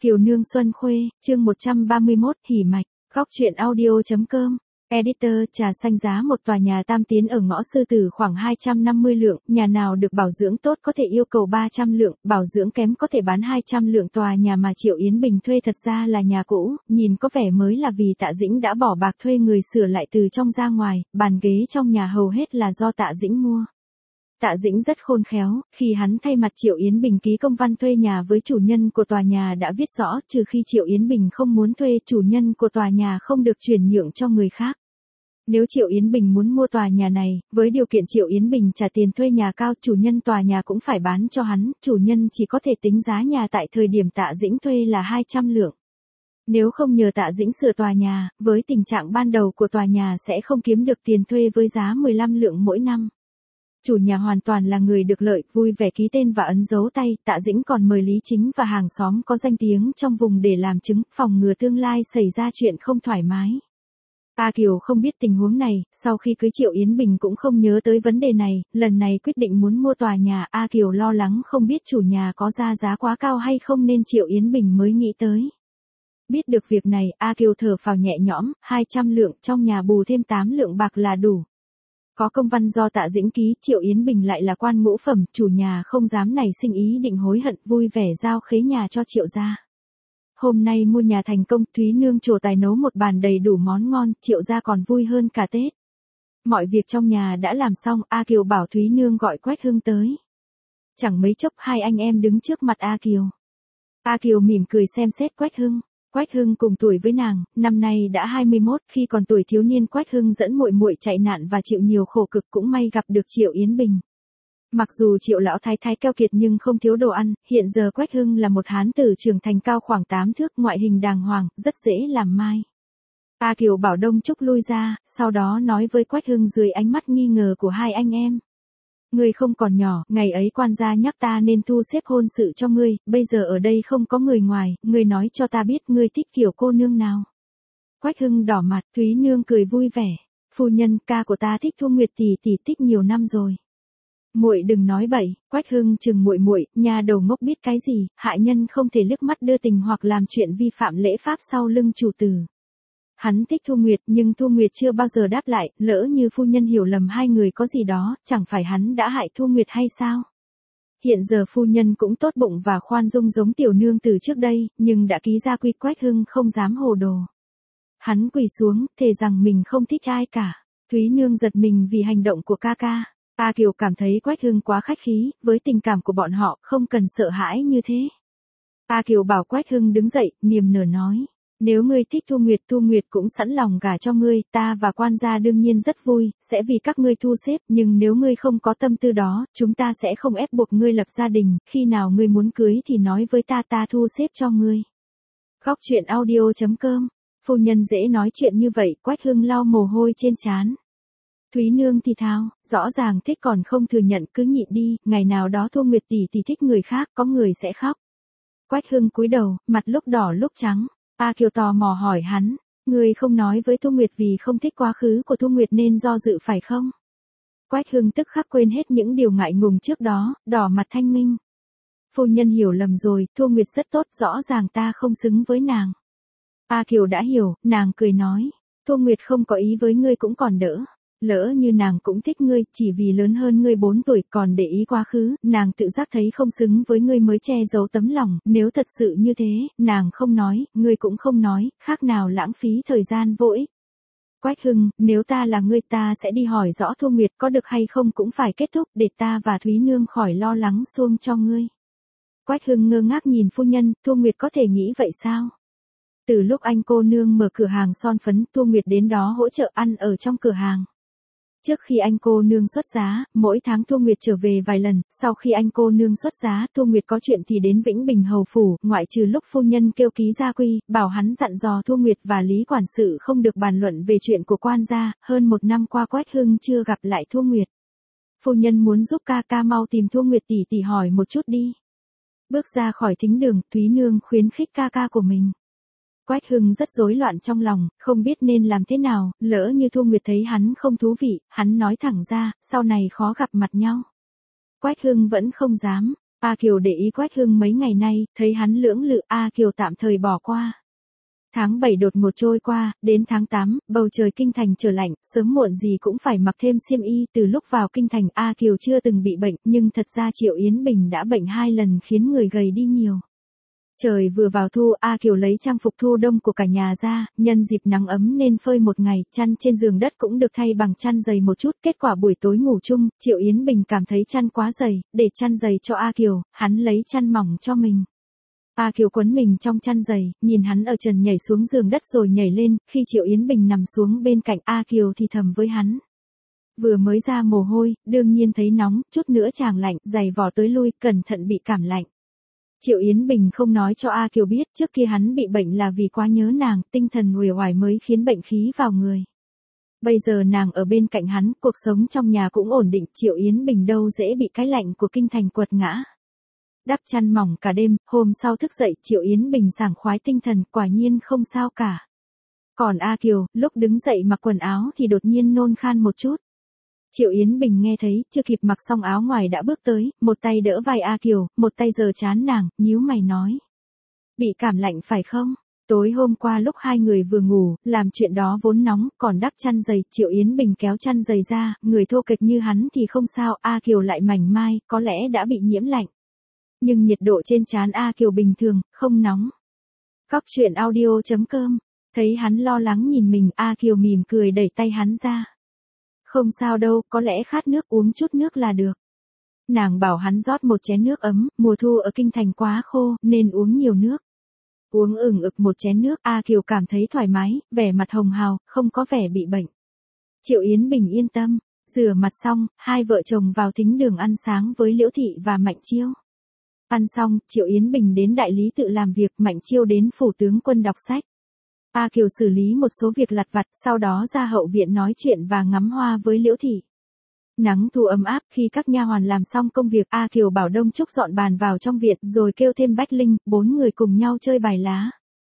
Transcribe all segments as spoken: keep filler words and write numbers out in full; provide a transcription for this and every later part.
Kiều Nương Xuân Khuê, chương một trăm ba mươi mốt, hỉ mạch, góc truyện audio.com. Editor, trà xanh giá một tòa nhà tam tiến ở ngõ Sư Tử khoảng hai trăm năm mươi lượng, nhà nào được bảo dưỡng tốt có thể yêu cầu ba trăm lượng, bảo dưỡng kém có thể bán hai trăm lượng. Tòa nhà mà Triệu Yến Bình thuê thật ra là nhà cũ, nhìn có vẻ mới là vì Tạ Dĩnh đã bỏ bạc thuê người sửa lại từ trong ra ngoài, bàn ghế trong nhà hầu hết là do Tạ Dĩnh mua. Tạ Dĩnh rất khôn khéo, khi hắn thay mặt Triệu Yến Bình ký công văn thuê nhà với chủ nhân của tòa nhà đã viết rõ, trừ khi Triệu Yến Bình không muốn thuê, chủ nhân của tòa nhà không được chuyển nhượng cho người khác. Nếu Triệu Yến Bình muốn mua tòa nhà này, với điều kiện Triệu Yến Bình trả tiền thuê nhà cao, chủ nhân tòa nhà cũng phải bán cho hắn, chủ nhân chỉ có thể tính giá nhà tại thời điểm Tạ Dĩnh thuê là hai trăm lượng. Nếu không nhờ Tạ Dĩnh sửa tòa nhà, với tình trạng ban đầu của tòa nhà sẽ không kiếm được tiền thuê với giá mười lăm lượng mỗi năm. Chủ nhà hoàn toàn là người được lợi, vui vẻ ký tên và ấn dấu tay. Tạ Dĩnh còn mời Lý Chính và hàng xóm có danh tiếng trong vùng để làm chứng, phòng ngừa tương lai xảy ra chuyện không thoải mái. A Kiều không biết tình huống này, sau khi cưới Triệu Yến Bình cũng không nhớ tới vấn đề này, lần này quyết định muốn mua tòa nhà, A Kiều lo lắng không biết chủ nhà có ra giá quá cao hay không nên Triệu Yến Bình mới nghĩ tới. Biết được việc này, A Kiều thở phào nhẹ nhõm, hai trăm lượng, trong nhà bù thêm tám lượng bạc là đủ. Có công văn do Tạ Dĩnh ký, Triệu Yến Bình lại là quan ngũ phẩm, chủ nhà không dám nảy sinh ý định hối hận, vui vẻ giao khế nhà cho Triệu gia. Hôm nay mua nhà thành công, Thúy Nương trổ tài nấu một bàn đầy đủ món ngon, Triệu gia còn vui hơn cả Tết. Mọi việc trong nhà đã làm xong, A Kiều bảo Thúy Nương gọi Quách Hưng tới. Chẳng mấy chốc hai anh em đứng trước mặt A Kiều. A Kiều mỉm cười xem xét Quách Hưng. Quách Hưng cùng tuổi với nàng, năm nay đã hai mươi mốt, khi còn tuổi thiếu niên Quách Hưng dẫn muội muội chạy nạn và chịu nhiều khổ cực, cũng may gặp được Triệu Yến Bình. Mặc dù Triệu lão thái thái keo kiệt nhưng không thiếu đồ ăn, hiện giờ Quách Hưng là một hán tử trưởng thành cao khoảng tám thước, ngoại hình đàng hoàng, rất dễ làm mai. A Kiều bảo Đông Trúc lui ra, sau đó nói với Quách Hưng dưới ánh mắt nghi ngờ của hai anh em. Ngươi không còn nhỏ, ngày ấy quan gia nhắc ta nên thu xếp hôn sự cho ngươi, bây giờ ở đây không có người ngoài, ngươi nói cho ta biết ngươi thích kiểu cô nương nào. Quách Hưng đỏ mặt, Thúy Nương cười vui vẻ. Phu nhân, ca của ta thích Thu Nguyệt tỷ tỷ, thích nhiều năm rồi. Muội đừng nói bậy. Quách Hưng chừng muội muội, nhà đầu ngốc biết cái gì, hạ nhân không thể liếc mắt đưa tình hoặc làm chuyện vi phạm lễ pháp sau lưng chủ tử. Hắn thích Thu Nguyệt nhưng Thu Nguyệt chưa bao giờ đáp lại, lỡ như phu nhân hiểu lầm hai người có gì đó, chẳng phải hắn đã hại Thu Nguyệt hay sao? Hiện giờ phu nhân cũng tốt bụng và khoan dung giống tiểu nương từ trước đây, nhưng đã ký gia quy, Quách Hưng không dám hồ đồ. Hắn quỳ xuống, thề rằng mình không thích ai cả. Thúy Nương giật mình vì hành động của ca ca. A Kiều cảm thấy Quách Hưng quá khách khí, với tình cảm của bọn họ, không cần sợ hãi như thế. A Kiều bảo Quách Hưng đứng dậy, niềm nở nói. Nếu ngươi thích Thu Nguyệt, Thu Nguyệt cũng sẵn lòng gả cho ngươi, ta và quan gia đương nhiên rất vui, sẽ vì các ngươi thu xếp, nhưng nếu ngươi không có tâm tư đó, chúng ta sẽ không ép buộc ngươi lập gia đình, khi nào ngươi muốn cưới thì nói với ta, ta thu xếp cho ngươi. Góc truyện audio.com. Phu nhân dễ nói chuyện như vậy, Quách Hưng lau mồ hôi trên trán. Thúy Nương thì thào, rõ ràng thích còn không thừa nhận, cứ nhịn đi, ngày nào đó Thu Nguyệt tỷ tỷ thích người khác, có người sẽ khóc. Quách Hưng cúi đầu, mặt lúc đỏ lúc trắng. A Kiều tò mò hỏi hắn, ngươi không nói với Thu Nguyệt vì không thích quá khứ của Thu Nguyệt nên do dự phải không? Quách Hưng tức khắc quên hết những điều ngại ngùng trước đó, đỏ mặt thanh minh. Phu nhân hiểu lầm rồi, Thu Nguyệt rất tốt, rõ ràng ta không xứng với nàng. A Kiều đã hiểu, nàng cười nói, Thu Nguyệt không có ý với ngươi cũng còn đỡ. Lỡ như nàng cũng thích ngươi, chỉ vì lớn hơn ngươi bốn tuổi, còn để ý quá khứ, nàng tự giác thấy không xứng với ngươi mới che giấu tấm lòng, nếu thật sự như thế, nàng không nói, ngươi cũng không nói, khác nào lãng phí thời gian vô ích. Quách Hưng, nếu ta là ngươi ta sẽ đi hỏi rõ Thu Nguyệt có được hay không cũng phải kết thúc, để ta và Thúy Nương khỏi lo lắng xuông cho ngươi. Quách Hưng ngơ ngác nhìn phu nhân, Thu Nguyệt có thể nghĩ vậy sao? Từ lúc anh cô nương mở cửa hàng son phấn, Thu Nguyệt đến đó hỗ trợ ăn ở trong cửa hàng. Trước khi anh cô nương xuất giá, mỗi tháng Thu Nguyệt trở về vài lần, sau khi anh cô nương xuất giá, Thu Nguyệt có chuyện thì đến Vĩnh Bình hầu phủ, ngoại trừ lúc phu nhân kêu ký gia quy, bảo hắn dặn dò Thu Nguyệt và Lý quản sự không được bàn luận về chuyện của quan gia, hơn một năm qua Quách Hưng chưa gặp lại Thu Nguyệt. Phu nhân muốn giúp ca ca mau tìm Thu Nguyệt tỷ tỷ hỏi một chút đi. Bước ra khỏi thính đường, Thúy Nương khuyến khích ca ca của mình. Quách Hưng rất rối loạn trong lòng, không biết nên làm thế nào, lỡ như Thu Nguyệt thấy hắn không thú vị, hắn nói thẳng ra, sau này khó gặp mặt nhau. Quách Hưng vẫn không dám. A Kiều để ý Quách Hưng mấy ngày nay, thấy hắn lưỡng lự, A Kiều tạm thời bỏ qua. Tháng bảy đột ngột trôi qua, đến tháng tám, bầu trời kinh thành trở lạnh, sớm muộn gì cũng phải mặc thêm xiêm y. Từ lúc vào kinh thành, A Kiều chưa từng bị bệnh, nhưng thật ra Triệu Yến Bình đã bệnh hai lần khiến người gầy đi nhiều. Trời vừa vào thu, A Kiều lấy trang phục thu đông của cả nhà ra, nhân dịp nắng ấm nên phơi một ngày, chăn trên giường đất cũng được thay bằng chăn dày một chút. Kết quả buổi tối ngủ chung, Triệu Yến Bình cảm thấy chăn quá dày, để chăn dày cho A Kiều, hắn lấy chăn mỏng cho mình. A Kiều quấn mình trong chăn dày, nhìn hắn ở trần nhảy xuống giường đất rồi nhảy lên, khi Triệu Yến Bình nằm xuống bên cạnh A Kiều thì thầm với hắn. Vừa mới ra mồ hôi, đương nhiên thấy nóng, chút nữa chàng lạnh, giày vò tới lui, cẩn thận bị cảm lạnh. Triệu Yến Bình không nói cho A Kiều biết trước kia hắn bị bệnh là vì quá nhớ nàng, tinh thần uể oải mới khiến bệnh khí vào người. Bây giờ nàng ở bên cạnh hắn, cuộc sống trong nhà cũng ổn định, Triệu Yến Bình đâu dễ bị cái lạnh của kinh thành quật ngã. Đắp chăn mỏng cả đêm, hôm sau thức dậy, Triệu Yến Bình sảng khoái tinh thần, quả nhiên không sao cả. Còn A Kiều, lúc đứng dậy mặc quần áo thì đột nhiên nôn khan một chút. Triệu Yến Bình nghe thấy, chưa kịp mặc xong áo ngoài đã bước tới, một tay đỡ vai A Kiều, một tay giơ trán nàng, nhíu mày nói. Bị cảm lạnh phải không? Tối hôm qua lúc hai người vừa ngủ, làm chuyện đó vốn nóng, còn đắp chăn dày, Triệu Yến Bình kéo chăn dày ra, người thô kệch như hắn thì không sao, A Kiều lại mảnh mai, có lẽ đã bị nhiễm lạnh. Nhưng nhiệt độ trên trán A Kiều bình thường, không nóng. Cóc truyện audio chấm com, thấy hắn lo lắng nhìn mình, A Kiều mỉm cười đẩy tay hắn ra. Không sao đâu, có lẽ khát nước uống chút nước là được. Nàng bảo hắn rót một chén nước ấm, mùa thu ở kinh thành quá khô, nên uống nhiều nước. Uống ửng ực một chén nước, A Kiều cảm thấy thoải mái, vẻ mặt hồng hào, không có vẻ bị bệnh. Triệu Yến Bình yên tâm, rửa mặt xong, hai vợ chồng vào thính đường ăn sáng với Liễu Thị và Mạnh Chiêu. Ăn xong, Triệu Yến Bình đến đại lý tự làm việc, Mạnh Chiêu đến phủ tướng quân đọc sách. A Kiều xử lý một số việc lặt vặt, sau đó ra hậu viện nói chuyện và ngắm hoa với Liễu Thị. Nắng thu ấm áp, khi các nha hoàn làm xong công việc, A Kiều bảo Đông Trúc dọn bàn vào trong viện, rồi kêu thêm Bách Linh, bốn người cùng nhau chơi bài lá.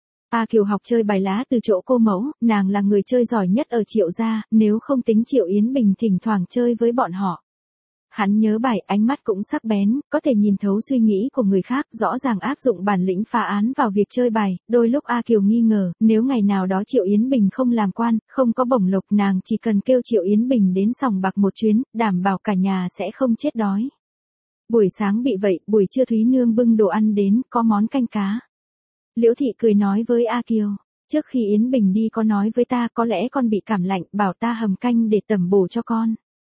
A Kiều học chơi bài lá từ chỗ cô mẫu, nàng là người chơi giỏi nhất ở Triệu gia, nếu không tính Triệu Yến Bình thỉnh thoảng chơi với bọn họ. Hắn nhớ bài, ánh mắt cũng sắc bén, có thể nhìn thấu suy nghĩ của người khác, rõ ràng áp dụng bản lĩnh phá án vào việc chơi bài. Đôi lúc A Kiều nghi ngờ, nếu ngày nào đó Triệu Yến Bình không làm quan, không có bổng lộc, nàng chỉ cần kêu Triệu Yến Bình đến sòng bạc một chuyến, đảm bảo cả nhà sẽ không chết đói. Buổi sáng bị vậy, buổi trưa Thúy Nương bưng đồ ăn đến, có món canh cá. Liễu Thị cười nói với A Kiều, trước khi Yến Bình đi có nói với ta có lẽ con bị cảm lạnh, bảo ta hầm canh để tẩm bổ cho con.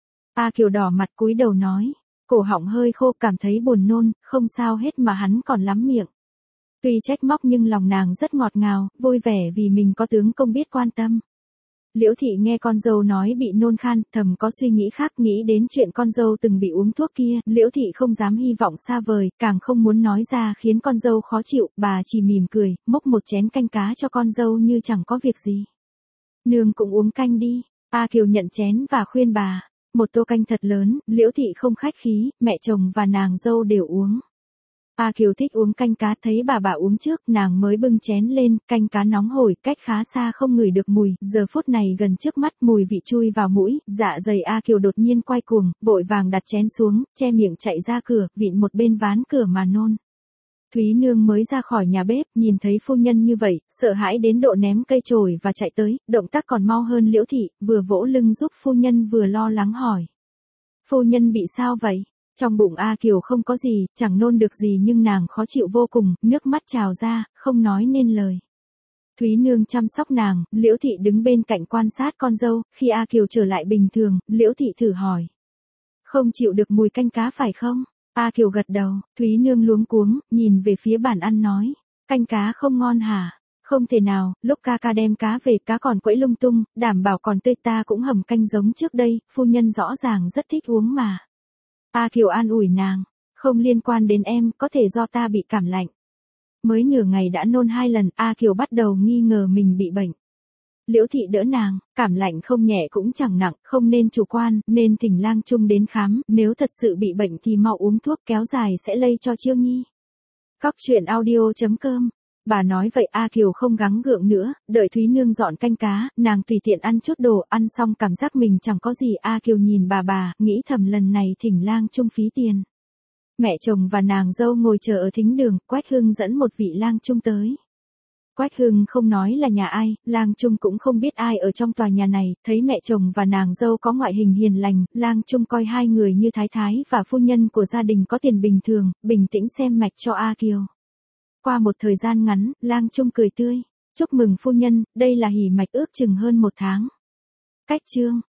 A Kiều đỏ mặt cúi đầu nói, cổ họng hơi khô, cảm thấy buồn nôn, không sao hết mà hắn còn lắm miệng. Tuy trách móc nhưng lòng nàng rất ngọt ngào, vui vẻ vì mình có tướng công biết quan tâm. Liễu Thị nghe con dâu nói bị nôn khan, thầm có suy nghĩ khác, nghĩ đến chuyện con dâu từng bị uống thuốc kia, Liễu Thị không dám hy vọng xa vời, càng không muốn nói ra khiến con dâu khó chịu, bà chỉ mỉm cười, múc một chén canh cá cho con dâu như chẳng có việc gì. Nương cũng uống canh đi, A Kiều nhận chén và khuyên bà. Một tô canh thật lớn, Liễu Thị không khách khí, mẹ chồng và nàng dâu đều uống. A Kiều thích uống canh cá, thấy bà bà uống trước, nàng mới bưng chén lên, canh cá nóng hổi, cách khá xa không ngửi được mùi, giờ phút này gần trước mắt, mùi vị chui vào mũi, dạ dày A Kiều đột nhiên quay cuồng, vội vàng đặt chén xuống, che miệng chạy ra cửa, vịn một bên ván cửa mà nôn. Thúy Nương mới ra khỏi nhà bếp, nhìn thấy phu nhân như vậy, sợ hãi đến độ ném cây chổi và chạy tới, động tác còn mau hơn Liễu Thị, vừa vỗ lưng giúp phu nhân vừa lo lắng hỏi. Phu nhân bị sao vậy? Trong bụng A Kiều không có gì, chẳng nôn được gì nhưng nàng khó chịu vô cùng, nước mắt trào ra, không nói nên lời. Thúy Nương chăm sóc nàng, Liễu Thị đứng bên cạnh quan sát con dâu, khi A Kiều trở lại bình thường, Liễu Thị thử hỏi. Không chịu được mùi canh cá phải không? A Kiều gật đầu, Thúy Nương luống cuống, nhìn về phía bàn ăn nói, canh cá không ngon hả? Không thể nào, lúc ca ca đem cá về, cá còn quẫy lung tung, đảm bảo còn tươi, ta cũng hầm canh giống trước đây, phu nhân rõ ràng rất thích uống mà. A Kiều an ủi nàng, không liên quan đến em, có thể do ta bị cảm lạnh. Mới nửa ngày đã nôn hai lần, A Kiều bắt đầu nghi ngờ mình bị bệnh. Liễu Thị đỡ nàng, cảm lạnh không nhẹ cũng chẳng nặng, không nên chủ quan, nên thỉnh lang trung đến khám, nếu thật sự bị bệnh thì mau uống thuốc, kéo dài sẽ lây cho Chiêu Nhi. Cóc truyện audio chấm com. Bà nói vậy A Kiều không gắng gượng nữa, đợi Thúy Nương dọn canh cá, nàng tùy tiện ăn chút đồ, ăn xong cảm giác mình chẳng có gì. A Kiều nhìn bà bà, nghĩ thầm lần này thỉnh lang trung phí tiền. mẹ chồng và nàng dâu ngồi chờ ở thính đường, Quách Hưng dẫn một vị lang trung tới. Quách Hưng không nói là nhà ai, lang trung cũng không biết ai ở trong tòa nhà này, thấy mẹ chồng và nàng dâu có ngoại hình hiền lành, lang trung coi hai người như thái thái và phu nhân của gia đình có tiền bình thường, bình tĩnh xem mạch cho A Kiều. Qua một thời gian ngắn, lang trung cười tươi, chúc mừng phu nhân, đây là hỉ mạch ước chừng hơn một tháng. Cách chương